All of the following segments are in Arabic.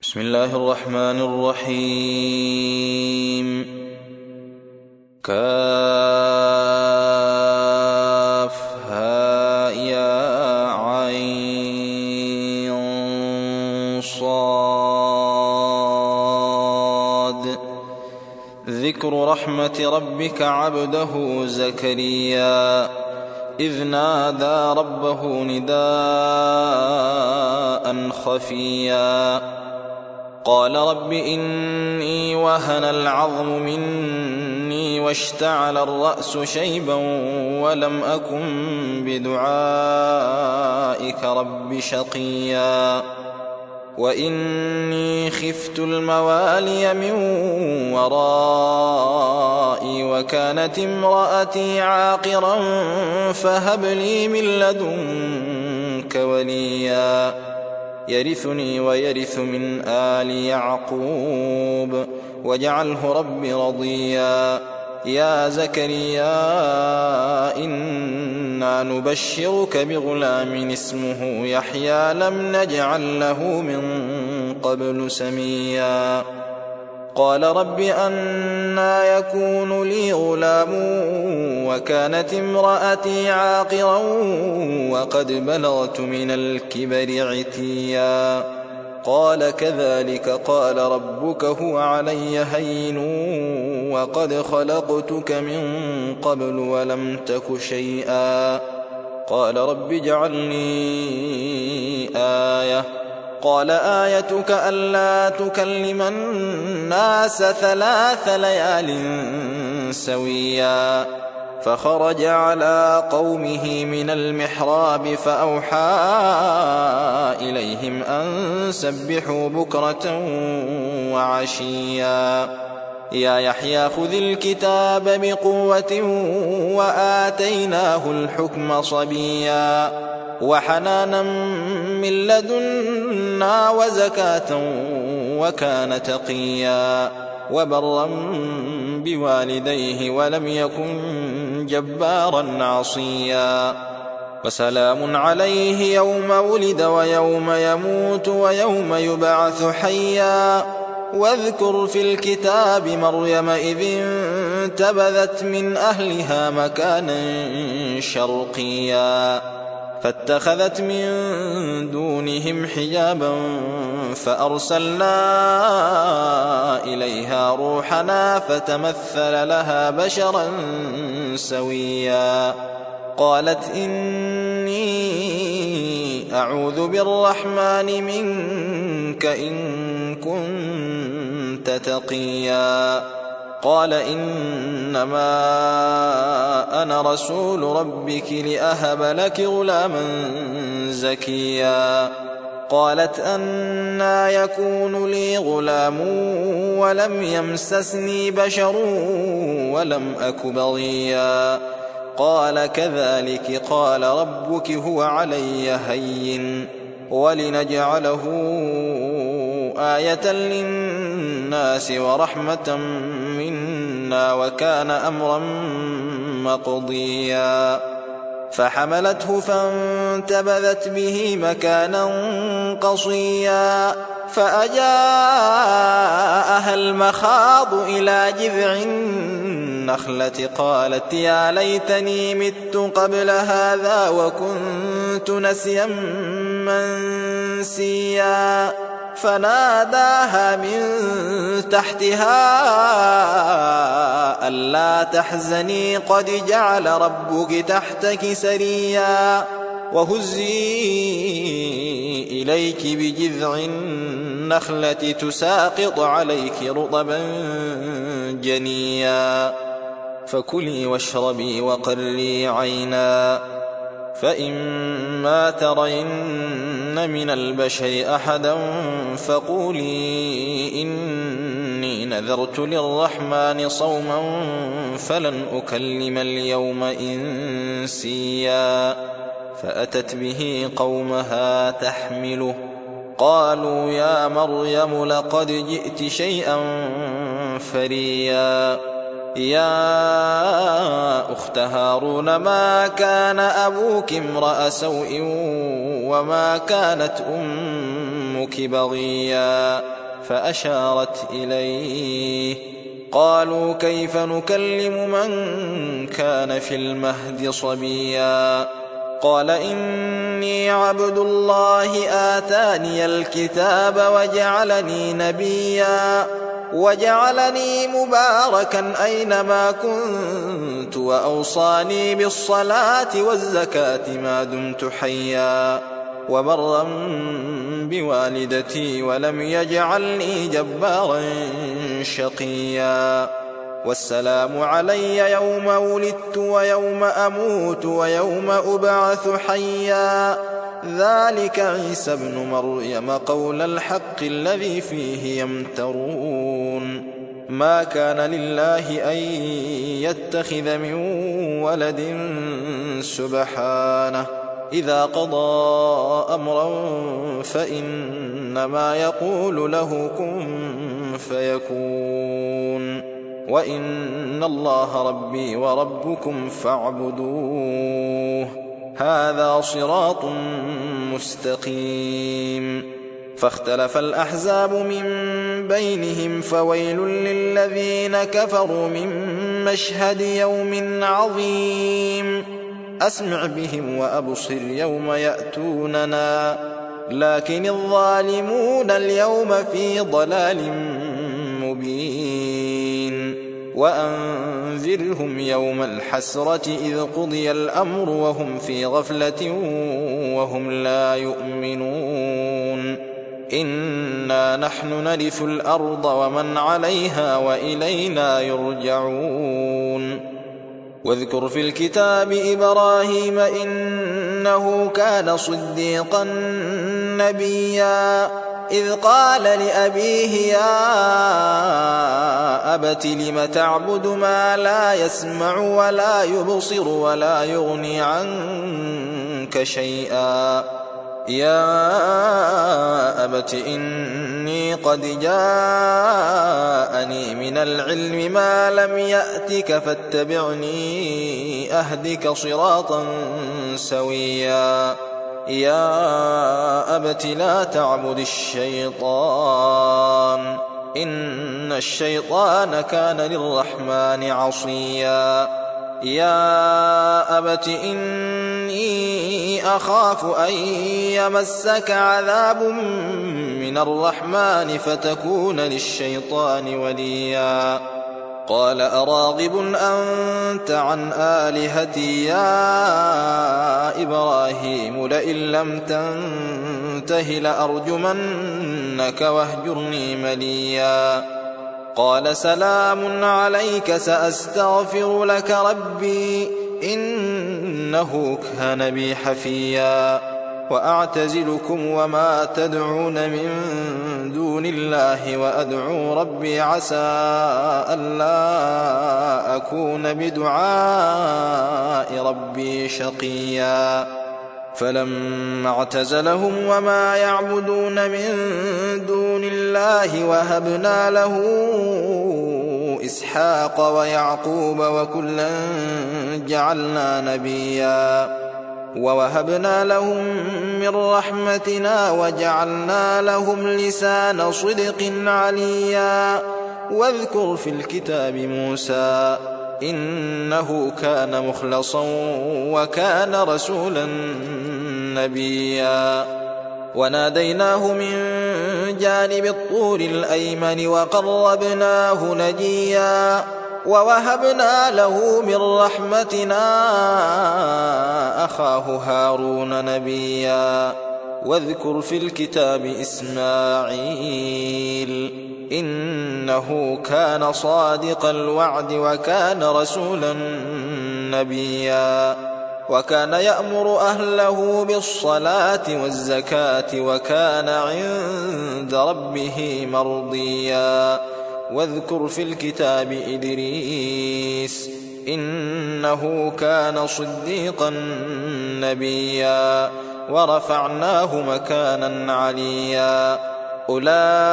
بسم الله الرحمن الرحيم. كافها يا عين صاد. ذكر رحمة ربك عبده زكريا إذ نادى ربه نداء خفيا قال رب إني وهن العظم مني واشتعل الرأس شيبا ولم أكن بدعائك رب شقيا وإني خفت الموالي من ورائي وكانت امرأتي عاقرا فهب لي من لدنك وليا يرثني ويرث من آل يعقوب واجعله رب رضيا. يا زكريا إنا نبشرك بغلام اسمه يحيى لم نجعل له من قبل سميا قال رب أنى يكون لي غلام وكانت امرأتي عاقرا وقد بلغت من الكبر عتيا قال كذلك قال ربك هو علي هين وقد خلقتك من قبل ولم تك شيئا قال رب اجعل لي آية قال آيتك ألا تكلم الناس 3 ليال سويا فخرج على قومه من المحراب فأوحى إليهم أن سبحوا بكرة وعشيا يا يحيى خذ الكتاب بقوة وآتيناه الحكم صبيا وحنانا من لدنا وزكاة وكان تقيا وبرا بوالديه ولم يكن جبارا عصيا وسلام عليه يوم ولد ويوم يموت ويوم يبعث حيا واذكر في الكتاب مريم إذ انتبذت من أهلها مكانا شرقيا فاتخذت من دونهم حجابا فأرسلنا إليها روحنا فتمثل لها بشرا سويا قالت إني أعوذ بالرحمن منك إن كنت تقيا قال إنما أنا رسول ربك لأهب لك غلاما زكيا قالت أنى يكون لي غلام ولم يمسسني بشر ولم أك بغيا قال كذلك قال ربك هو علي هين ولنجعله آية للناس ورحمة منا وكان أمرا مقضيا فحملته فانتبذت به مكانا قصيا فأجاءها المخاض إلى جذع النخلة قالت يا ليتني مت قبل هذا وكنت نسيا منسيا فناداها من تحتها ألا تحزني قد جعل ربك تحتك سريا وهزي إليك بجذع النخلة تساقط عليك رطبا جنيا فكلي واشربي وقري عينا فإما ترين من البشر أحدا فقولي إني نذرت للرحمن صوما فلن أكلم اليوم إنسيا فأتت به قومها تحمله قالوا يا مريم لقد جئت شيئا فريا يا أخت هارون ما كان أبوك امرأ سوء وما كانت أمك أمك بغيا فأشارت إليه. قالوا كيف نكلم من كان في المهد صبيا. قال إني عبد الله آتاني الكتاب وجعلني نبيا وجعلني مباركا أينما كنت وأوصاني بالصلاة والزكاة ما دمت حيا وبرا بوالدتي ولم يجعلني جبارا شقيا. والسلام علي يوم ولدت ويوم أموت ويوم أبعث حيا. ذلك عيسى ابن مريم قول الحق الذي فيه يمترون. ما كان لله أن يتخذ من ولد سبحانه إذا قضى أمرا فإنما يقول له كن فيكون. وإن الله ربي وربكم فاعبدوه هذا صراط مستقيم. فاختلف الأحزاب من بينهم فويل للذين كفروا من مشهد يوم عظيم. أسمع بهم وأبصر يوم يأتوننا لكن الظالمون اليوم في ضلال مبين. وأنذرهم يوم الحسرة إذ قضي الأمر وهم في غفلة وهم لا يؤمنون. إنا نحن نرث الأرض ومن عليها وإلينا يرجعون. واذكر في الكتاب إبراهيم إنه كان صديقا نبيا إذ قال لأبيه يا أبت لم تعبد ما لا يسمع ولا يبصر ولا يغني عنك شيئا. يا أبت إني قد جاءني من العلم ما لم يأتك فاتبعني أهدك صراطا سويا. يا أبت لا تعبد الشيطان إن الشيطان كان للرحمن عصيا. يا أبت إني أخاف أن يمسك عذاب من الرحمن فتكون للشيطان وليا. قال أراغب أنت عن آلهتي يا إبراهيم لئن لم تنته لأرجمنك واهجرني مليا. قال سلام عليك سأستغفر لك ربي إنه كان بي حفيا. وأعتزلكم وما تدعون من دون الله وأدعو ربي عسى ألا أكون بدعاء ربي شقيا. فلما اعتزلهم وما يعبدون من دون الله وهبنا له إسحاق ويعقوب وكلا جعلنا نبيا. ووهبنا لهم من رحمتنا وجعلنا لهم لسان صدق عليا. واذكر في الكتاب موسى إنه كان مخلصا وكان رسولا نبيا. وناديناه من جانب الطور الأيمن وقربناه نجيا. ووهبنا له من رحمتنا أخاه هارون نبيا. واذكر في الكتاب إسماعيل إنه كان صادق الوعد وكان رسولا نبيا. وكان يأمر أهله بالصلاة والزكاة وكان عند ربه مرضيا. واذكر في الكتاب إدريس إنه كان صديقا نبيا. ورفعناه مكانا عليا.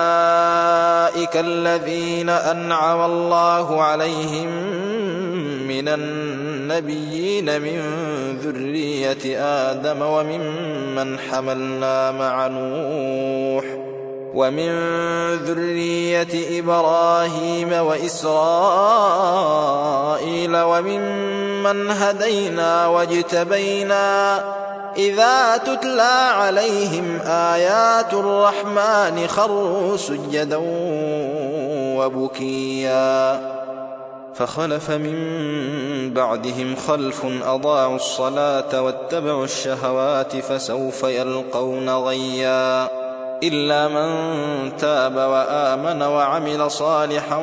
أولئك الذين أنعم الله عليهم من النبيين من ذرية آدم وممن حملنا مع نوح ومن ذرية إبراهيم وإسرائيل وممن هدينا واجتبينا إذا تتلى عليهم آيات الرحمن خروا سجدا وبكيا فخلف من بعدهم خلف أضاعوا الصلاة واتبعوا الشهوات فسوف يلقون غيا إلا من تاب وآمن وعمل صالحا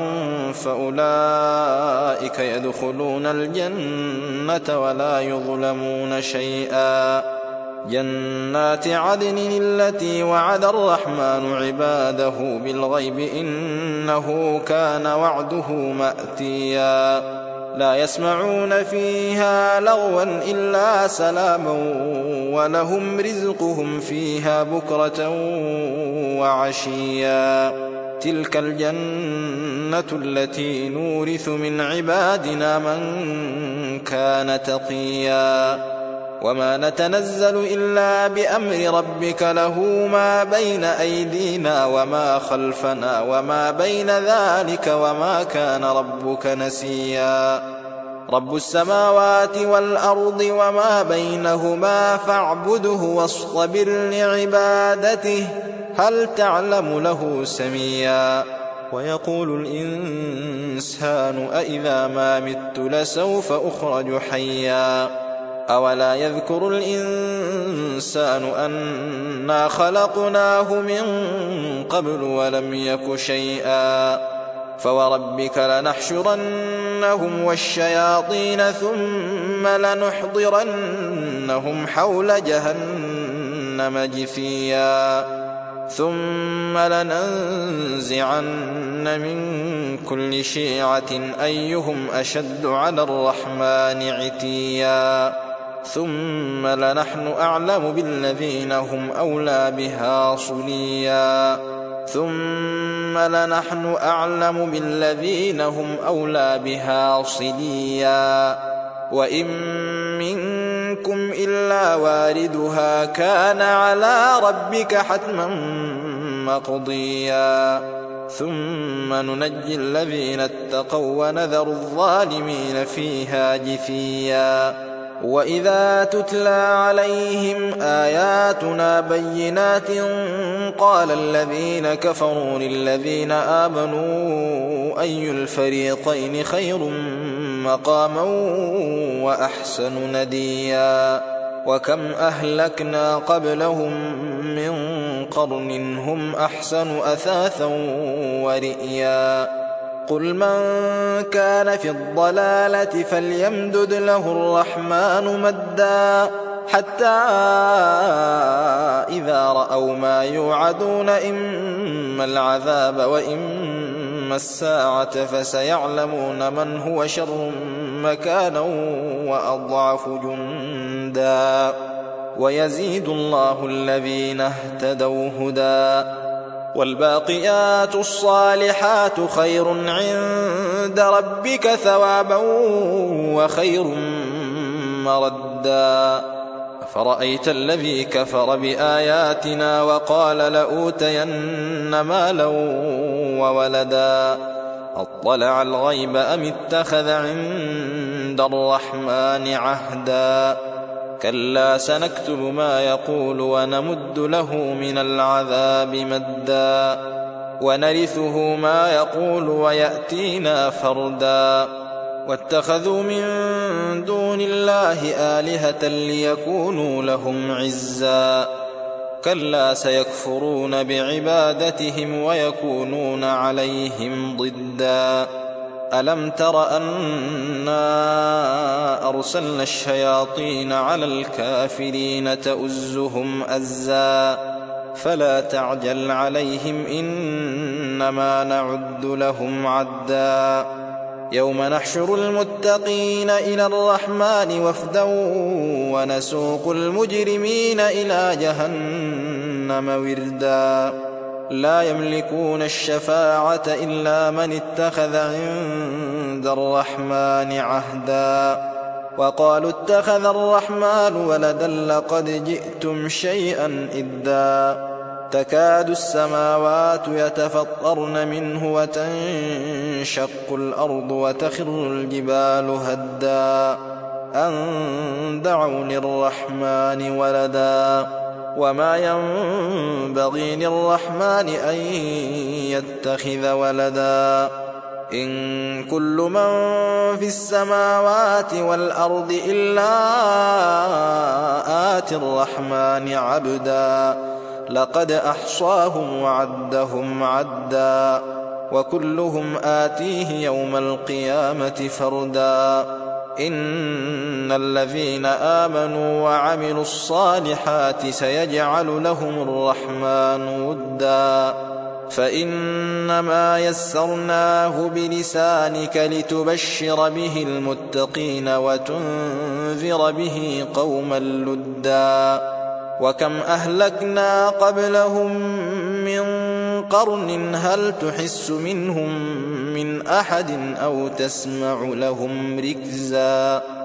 فأولئك يدخلون الجنة ولا يظلمون شيئا جنات عدن التي وعد الرحمن عباده بالغيب إنه كان وعده مأتيا لا يسمعون فيها لغوا إلا سلاما ولهم رزقهم فيها بكرة وعشيا تلك الجنة التي نورث من عبادنا من كان تقيا وما نتنزل إلا بأمر ربك له ما بين أيدينا وما خلفنا وما بين ذلك وما كان ربك نسيا رب السماوات والأرض وما بينهما فاعبده واصطبر لعبادته هل تعلم له سميا ويقول الإنسان أإذا ما مت لسوف أخرج حيا أولا يذكر الإنسان أنا خلقناه من قبل ولم يك شيئا فوربك لنحشرنهم والشياطين ثم لنحضرنهم حول جهنم جثيا ثم لننزعن من كل شيعة أيهم أشد على الرحمن عتيا ثم لنحن أعلم بالذين هم أولى بها صليا ثم لنحن أعلم بالذين هم أولى بها صليا وإن منكم إلا واردها كان على ربك حتما مقضيا ثم ننجي الذين اتقوا ونذر الظالمين فيها جثيا وإذا تتلى عليهم آياتنا بينات قال الذين كفروا للذين آمنوا أي الفريقين خير مقاما وأحسن نديا وكم أهلكنا قبلهم من قرن هم أحسن أثاثا ورئيا قل من كان في الضلالة فليمدد له الرحمن مدا حتى إذا رأوا ما يوعدون إما العذاب وإما الساعة فسيعلمون من هو شر مكانا وأضعف جندا ويزيد الله الذين اهتدوا هدى والباقيات الصالحات خير عند ربك ثوابا وخير مردا أفرأيت الذي كفر بآياتنا وقال لأوتين مالا وولدا أطلع الغيب أم اتخذ عند الرحمن عهدا كلا سنكتب ما يقول ونمد له من العذاب مدا ونرثه ما يقول ويأتينا فردا واتخذوا من دون الله آلهة ليكونوا لهم عزا كلا سيكفرون بعبادتهم ويكونون عليهم ضدا ألم تر أنا أرسلنا الشياطين على الكافرين تؤزهم أزا فلا تعجل عليهم إنما نعد لهم عدا يوم نحشر المتقين إلى الرحمن وفدا ونسوق المجرمين إلى جهنم وردا لا يملكون الشفاعة إلا من اتخذ عند الرحمن عهدا وقالوا اتخذ الرحمن ولدا لقد جئتم شيئا إدا تكاد السماوات يتفطرن منه وتنشق الأرض وتخر الجبال هدا أن دعوا للرحمن ولدا وما ينبغي للرحمن أن يتخذ ولدا إن كل من في السماوات والأرض إلا آتي الرحمن عبدا لقد أحصاهم وعدهم عدا وكلهم آتيه يوم القيامة فردا إن الذين آمنوا وعملوا الصالحات سيجعل لهم الرحمن ودا فإنما يسرناه بلسانك لتبشر به المتقين وتنذر به قوما لدا وكم أهلكنا قبلهم من قرن هل تحس منهم من أحد أو تسمع لهم ركزا